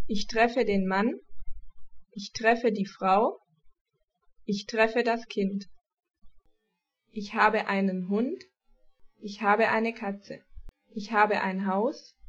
Ich treffe den Mann, ich treffe die Frau, ich treffe das Kind. Ich habe einen Hund, ich habe eine Katze. Ich habe ein Haus,